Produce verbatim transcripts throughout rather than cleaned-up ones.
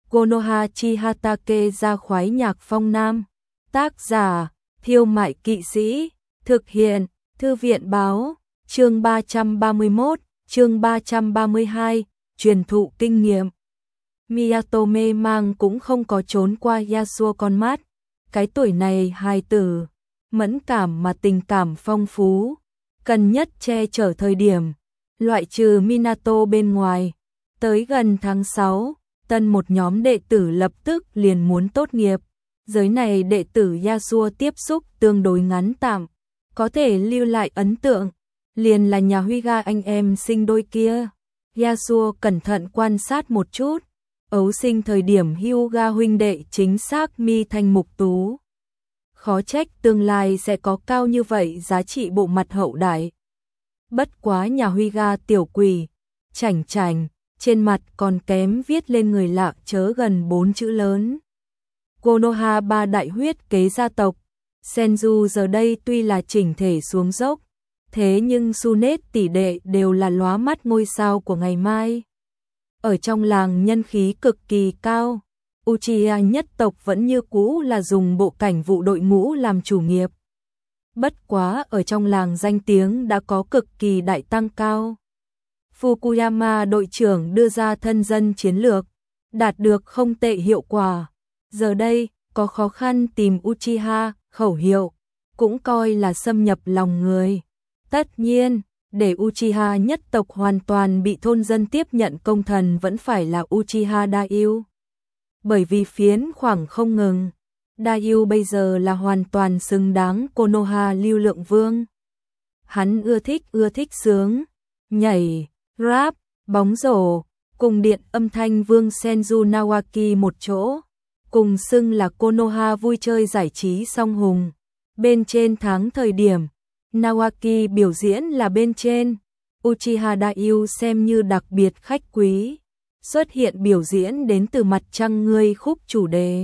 Konoha chi Hatake ra khoái nhạc phong nam. Tác giả, Thiêu Mại Kỵ Sĩ. Thực hiện, Thư viện báo. Chương ba trăm ba mươi mốt, chương ba trăm ba mươi hai, truyền thụ kinh nghiệm. Miyato mê mang cũng không có trốn qua Yasuo con mắt. Cái tuổi này hài tử, mẫn cảm mà tình cảm phong phú, cần nhất che chở thời điểm, loại trừ Minato bên ngoài. Tới gần tháng sáu, tân một nhóm đệ tử lập tức liền muốn tốt nghiệp. Giới này đệ tử Yasuo tiếp xúc tương đối ngắn tạm, có thể lưu lại ấn tượng, liền là nhà Hyuga anh em sinh đôi kia. Yasuo cẩn thận quan sát một chút, ấu sinh thời điểm Hyuga huynh đệ chính xác mi thanh mục tú. Khó trách tương lai sẽ có cao như vậy giá trị bộ mặt hậu đại. Bất quá nhà Hyuga tiểu quỷ, chảnh chảnh, trên mặt còn kém viết lên người lạ chớ gần bốn chữ lớn. Konoha ba đại huyết kế gia tộc. Senju giờ đây tuy là chỉnh thể xuống dốc, thế nhưng Sunet tỷ đệ đều là lóa mắt ngôi sao của ngày mai. Ở trong làng nhân khí cực kỳ cao, Uchiha nhất tộc vẫn như cũ là dùng bộ cảnh vụ đội ngũ làm chủ nghiệp. Bất quá ở trong làng danh tiếng đã có cực kỳ đại tăng cao. Fukuyama đội trưởng đưa ra thân dân chiến lược, đạt được không tệ hiệu quả. Giờ đây, có khó khăn tìm Uchiha, khẩu hiệu, cũng coi là xâm nhập lòng người. Tất nhiên, để Uchiha nhất tộc hoàn toàn bị thôn dân tiếp nhận công thần vẫn phải là Uchiha Daiju. Bởi vì phiến khoảng không ngừng, Daiju bây giờ là hoàn toàn xứng đáng Konoha lưu lượng vương. Hắn ưa thích ưa thích sướng, nhảy, rap, bóng rổ, cùng điện âm thanh vương Senju Nawaki một chỗ, cùng xưng là Konoha vui chơi giải trí song hùng. Bên trên tháng thời điểm, Nawaki biểu diễn là bên trên, Uchiha Daiju xem như đặc biệt khách quý, xuất hiện biểu diễn đến từ mặt trăng ngươi khúc chủ đề.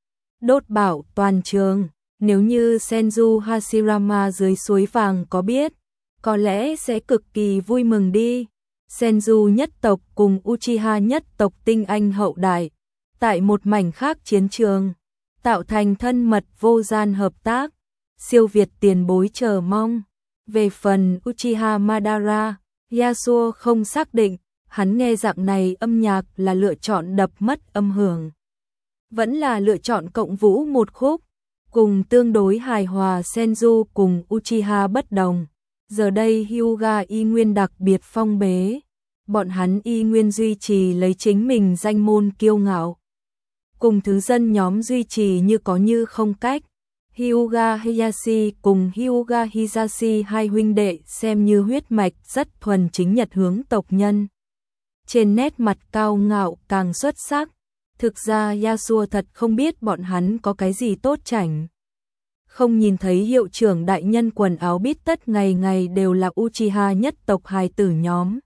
Đốt bảo toàn trường, nếu như Senju Hashirama dưới suối vàng có biết, có lẽ sẽ cực kỳ vui mừng đi. Senju nhất tộc cùng Uchiha nhất tộc tinh anh hậu đại, tại một mảnh khác chiến trường, tạo thành thân mật vô gian hợp tác, siêu việt tiền bối chờ mong. Về phần Uchiha Madara, Yasuo không xác định, hắn nghe dạng này âm nhạc là lựa chọn đập mất âm hưởng, vẫn là lựa chọn cộng vũ một khúc, cùng tương đối hài hòa. Senju cùng Uchiha bất đồng. Giờ đây Hyuga y nguyên đặc biệt phong bế, bọn hắn y nguyên duy trì lấy chính mình danh môn kiêu ngạo, cùng thứ dân nhóm duy trì như có như không cách. Hyuga Heihachi cùng Hyuga Hisashi hai huynh đệ xem như huyết mạch rất thuần chính Nhật hướng tộc nhân. Trên nét mặt cao ngạo càng xuất sắc. Thực ra Yasuo thật không biết bọn hắn có cái gì tốt chảnh. Không nhìn thấy hiệu trưởng đại nhân quần áo bít tất ngày ngày đều là Uchiha nhất tộc hài tử nhóm.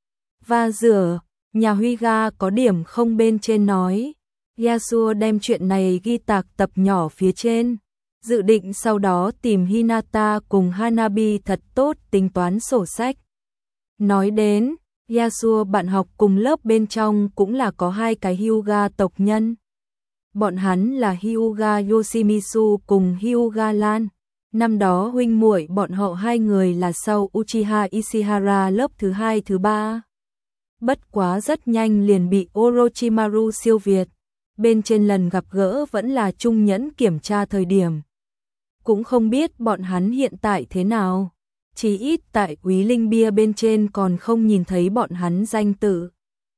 Và rửa, nhà Hyuga có điểm không bên trên nói. Yasuo đem chuyện này ghi tạc tập nhỏ phía trên, dự định sau đó tìm Hinata cùng Hanabi thật tốt tính toán sổ sách. Nói đến, Yasuo bạn học cùng lớp bên trong cũng là có hai cái Hyuga tộc nhân. Bọn hắn là Hyuga Yoshimitsu cùng Hyuga Lan. Năm đó huynh muội bọn họ hai người là sau Uchiha Ishihara lớp thứ hai thứ ba. Bất quá rất nhanh liền bị Orochimaru siêu việt. Bên trên lần gặp gỡ vẫn là trung nhẫn kiểm tra thời điểm. Cũng không biết bọn hắn hiện tại thế nào. Chỉ ít tại Úy Linh Bia bên trên còn không nhìn thấy bọn hắn danh tự.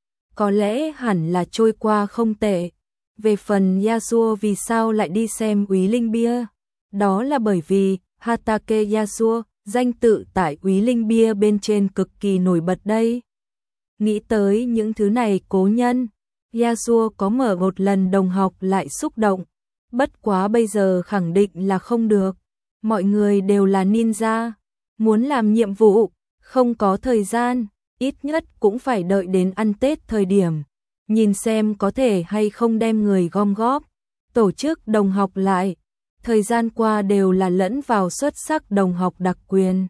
Có lẽ hẳn là trôi qua không tệ. Về phần Yasuo vì sao lại đi xem Úy Linh Bia? Đó là bởi vì Hatake Yasuo, danh tự tại Úy Linh Bia bên trên cực kỳ nổi bật đây. Nghĩ tới những thứ này cố nhân, Yasuo có mở một lần đồng học lại xúc động. Bất quá bây giờ khẳng định là không được. Mọi người đều là ninja, muốn làm nhiệm vụ, không có thời gian, ít nhất cũng phải đợi đến ăn Tết thời điểm. Nhìn xem có thể hay không đem người gom góp, tổ chức đồng học lại. Thời gian qua đều là lẫn vào xuất sắc đồng học đặc quyền.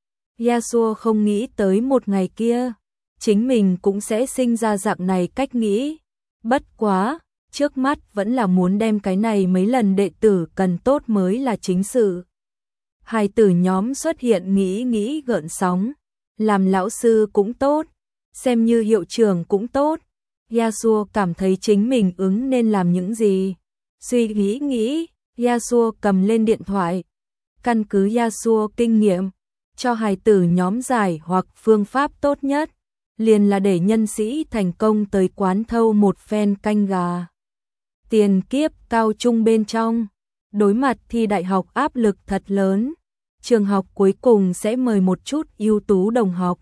Yasuo không nghĩ tới một ngày kia, chính mình cũng sẽ sinh ra dạng này cách nghĩ. Bất quá, trước mắt vẫn là muốn đem cái này mấy lần đệ tử cần tốt mới là chính sự. Hài tử nhóm xuất hiện nghĩ nghĩ gợn sóng, làm lão sư cũng tốt, xem như hiệu trưởng cũng tốt. Yasuo cảm thấy chính mình ứng nên làm những gì. Suy nghĩ nghĩ, Yasuo cầm lên điện thoại. Căn cứ Yasuo kinh nghiệm, cho hài tử nhóm giải hoặc phương pháp tốt nhất, liền là để nhân sĩ thành công tới quán thâu một phen canh gà. Tiền kiếp cao trung bên trong, đối mặt thi đại học áp lực thật lớn, trường học cuối cùng sẽ mời một chút ưu tú đồng học.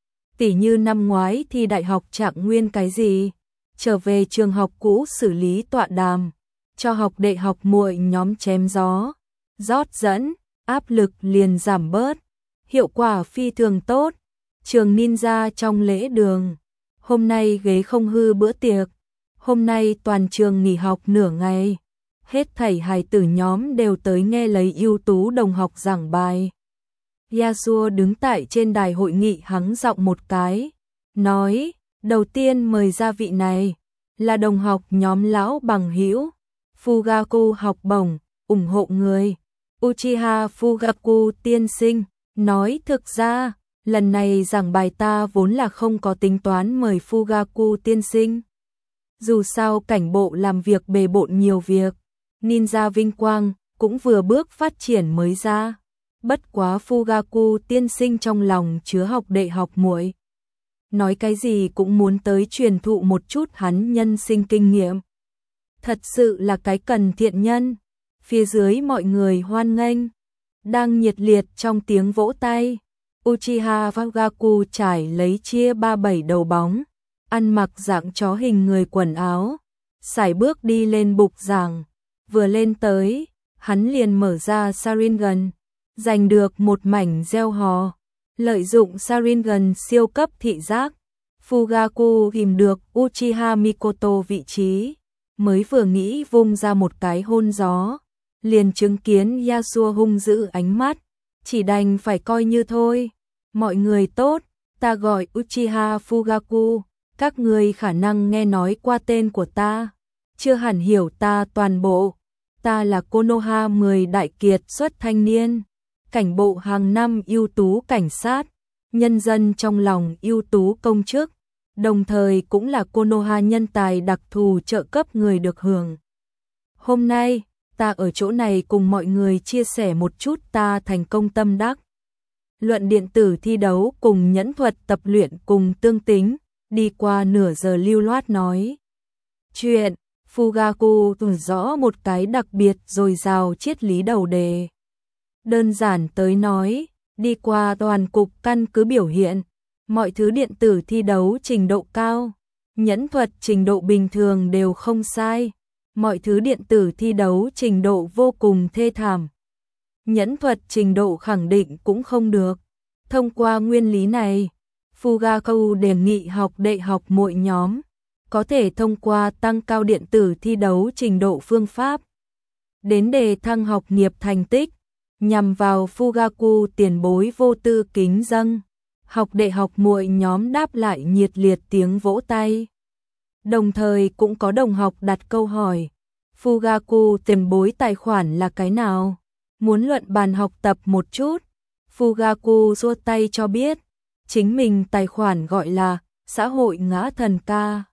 Tỉ như năm ngoái thi đại học Trạng Nguyên cái gì, trở về trường học cũ xử lý tọa đàm, cho học đệ học muội nhóm chém gió, rót dẫn, áp lực liền giảm bớt, hiệu quả phi thường tốt. Trường Ninja trong lễ đường, hôm nay ghế không hư bữa tiệc, hôm nay toàn trường nghỉ học nửa ngày, hết thảy hài tử nhóm đều tới nghe lấy ưu tú đồng học giảng bài. Yasuo đứng tại trên đài hội nghị hắng giọng một cái, nói, đầu tiên mời ra vị này, là đồng học nhóm lão bằng hữu, Fugaku học bổng, ủng hộ người, Uchiha Fugaku tiên sinh, nói thực ra, lần này giảng bài ta vốn là không có tính toán mời Fugaku tiên sinh. Dù sao cảnh bộ làm việc bề bộn nhiều việc, Ninja vinh quang cũng vừa bước phát triển mới ra. Bất quá Fugaku tiên sinh trong lòng chứa học đệ học muội, nói cái gì cũng muốn tới truyền thụ một chút hắn nhân sinh kinh nghiệm. Thật sự là cái cần thiện nhân. Phía dưới mọi người hoan nghênh, đang nhiệt liệt trong tiếng vỗ tay. Uchiha Fugaku trải lấy chia ba bảy đầu bóng, ăn mặc dạng chó hình người quần áo, sải bước đi lên bục giảng. Vừa lên tới, hắn liền mở ra Sharingan, giành được một mảnh gieo hò, lợi dụng Sharingan siêu cấp thị giác. Fugaku tìm được Uchiha Mikoto vị trí, mới vừa nghĩ vung ra một cái hôn gió, liền chứng kiến Yasuo hung dữ ánh mắt, chỉ đành phải coi như thôi. Mọi người tốt, ta gọi Uchiha Fugaku, các người khả năng nghe nói qua tên của ta, chưa hẳn hiểu ta toàn bộ. Ta là Konoha mười đại kiệt xuất thanh niên, cảnh bộ hàng năm ưu tú cảnh sát, nhân dân trong lòng ưu tú công chức, đồng thời cũng là Konoha nhân tài đặc thù trợ cấp người được hưởng. Hôm nay, ta ở chỗ này cùng mọi người chia sẻ một chút ta thành công tâm đắc. Luận điện tử thi đấu cùng nhẫn thuật tập luyện cùng tương tính, đi qua nửa giờ lưu loát nói chuyện. Fugaku tỏ rõ một cái đặc biệt dồi dào triết lý đầu đề. Đơn giản tới nói, đi qua toàn cục căn cứ biểu hiện, mọi thứ điện tử thi đấu trình độ cao, nhẫn thuật trình độ bình thường đều không sai, mọi thứ điện tử thi đấu trình độ vô cùng thê thảm. Nhẫn thuật trình độ khẳng định cũng không được. Thông qua nguyên lý này, Fugaku đề nghị học đệ học muội nhóm có thể thông qua tăng cao điện tử thi đấu trình độ phương pháp đến đề thăng học nghiệp thành tích, nhằm vào Fugaku tiền bối vô tư kính dâng. Học đệ học muội nhóm đáp lại nhiệt liệt tiếng vỗ tay. Đồng thời cũng có đồng học đặt câu hỏi, Fugaku tiền bối tài khoản là cái nào? Muốn luận bàn học tập một chút. Fugaku giơ tay cho biết, chính mình tài khoản gọi là xã hội ngã thần ca.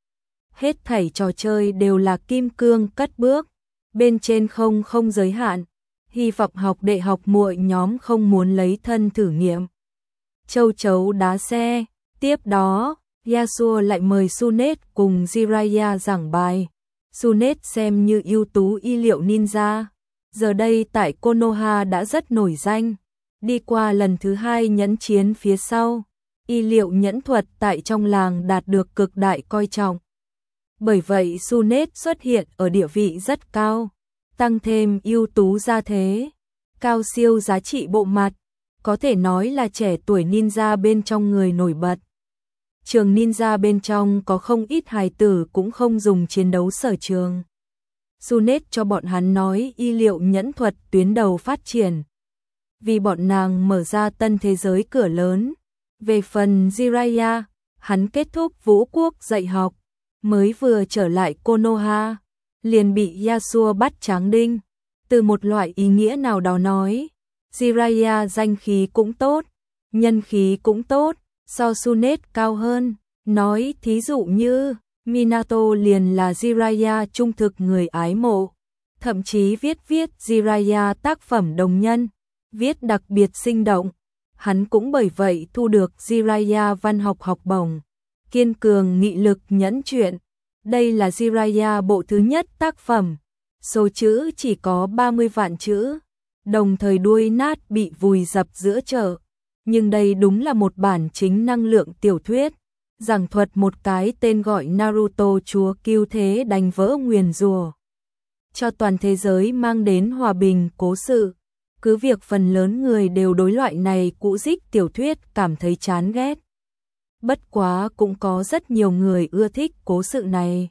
Hết thảy trò chơi đều là kim cương cất bước, bên trên không không giới hạn, hy vọng học đệ học muội nhóm không muốn lấy thân thử nghiệm. Châu chấu đá xe, tiếp đó, Yasuo lại mời Sunet cùng Jiraiya giảng bài. Sunet xem như ưu tú y liệu ninja, giờ đây tại Konoha đã rất nổi danh. Đi qua lần thứ hai nhẫn chiến phía sau, y liệu nhẫn thuật tại trong làng đạt được cực đại coi trọng. Bởi vậy Sunet xuất hiện ở địa vị rất cao, tăng thêm ưu tú gia thế, cao siêu giá trị bộ mặt, có thể nói là trẻ tuổi ninja bên trong người nổi bật. Trường ninja bên trong có không ít hài tử cũng không dùng chiến đấu sở trường. Sunet cho bọn hắn nói y liệu nhẫn thuật tuyến đầu phát triển, vì bọn nàng mở ra tân thế giới cửa lớn. Về phần Jiraiya, hắn kết thúc vũ quốc dạy học, mới vừa trở lại Konoha, liền bị Yasuo bắt tráng đinh. Từ một loại ý nghĩa nào đó nói, Jiraiya danh khí cũng tốt, nhân khí cũng tốt, so Tsunade cao hơn. Nói thí dụ như, Minato liền là Jiraiya trung thực người ái mộ, thậm chí viết viết Jiraiya tác phẩm đồng nhân, viết đặc biệt sinh động. Hắn cũng bởi vậy thu được Jiraiya văn học học bổng, kiên cường nghị lực nhẫn chuyện. Đây là Jiraiya bộ thứ nhất tác phẩm, số chữ chỉ có ba mươi vạn chữ, đồng thời đuôi nát bị vùi dập giữa chợ. Nhưng đây đúng là một bản chính năng lượng tiểu thuyết, giảng thuật một cái tên gọi Naruto chúa cứu thế đánh vỡ nguyền rủa, cho toàn thế giới mang đến hòa bình cố sự. Cứ việc phần lớn người đều đối loại này cũ dích tiểu thuyết cảm thấy chán ghét. Bất quá cũng có rất nhiều người ưa thích cố sự này.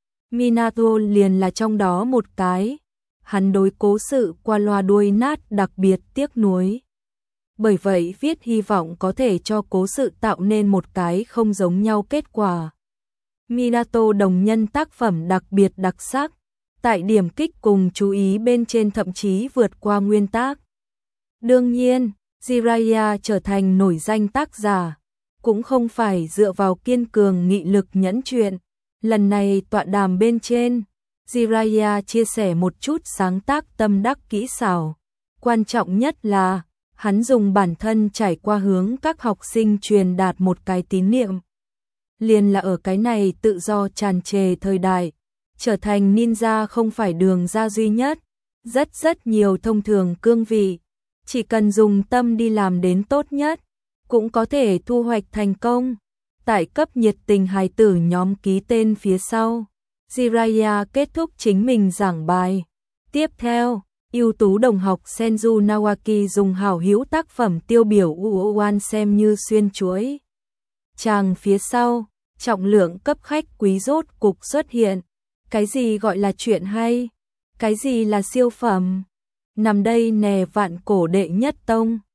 Minato liền là trong đó một cái. Hắn đối cố sự qua loa đuôi nát đặc biệt tiếc nuối. Bởi vậy viết hy vọng có thể cho cố sự tạo nên một cái không giống nhau kết quả. Minato đồng nhân tác phẩm đặc biệt đặc sắc, tại điểm kích cùng chú ý bên trên thậm chí vượt qua nguyên tác. Đương nhiên, Jiraiya trở thành nổi danh tác giả, cũng không phải dựa vào kiên cường nghị lực nhẫn chuyện. Lần này tọa đàm bên trên, Jiraiya chia sẻ một chút sáng tác tâm đắc kỹ xảo. Quan trọng nhất là, hắn dùng bản thân trải qua hướng các học sinh truyền đạt một cái tín niệm. Liền là ở cái này tự do tràn trề thời đại, trở thành ninja không phải đường ra duy nhất, rất rất nhiều thông thường cương vị, chỉ cần dùng tâm đi làm đến tốt nhất, cũng có thể thu hoạch thành công. Tại cấp nhiệt tình hài tử nhóm ký tên phía sau, Jiraiya kết thúc chính mình giảng bài. Tiếp theo, ưu tú đồng học Senju Nawaki dùng hảo hữu tác phẩm tiêu biểu Uoan xem như xuyên chuỗi. Chàng phía sau, trọng lượng cấp khách quý rốt cục xuất hiện. Cái gì gọi là chuyện hay? Cái gì là siêu phẩm? Nằm đây nè vạn cổ đệ nhất tông.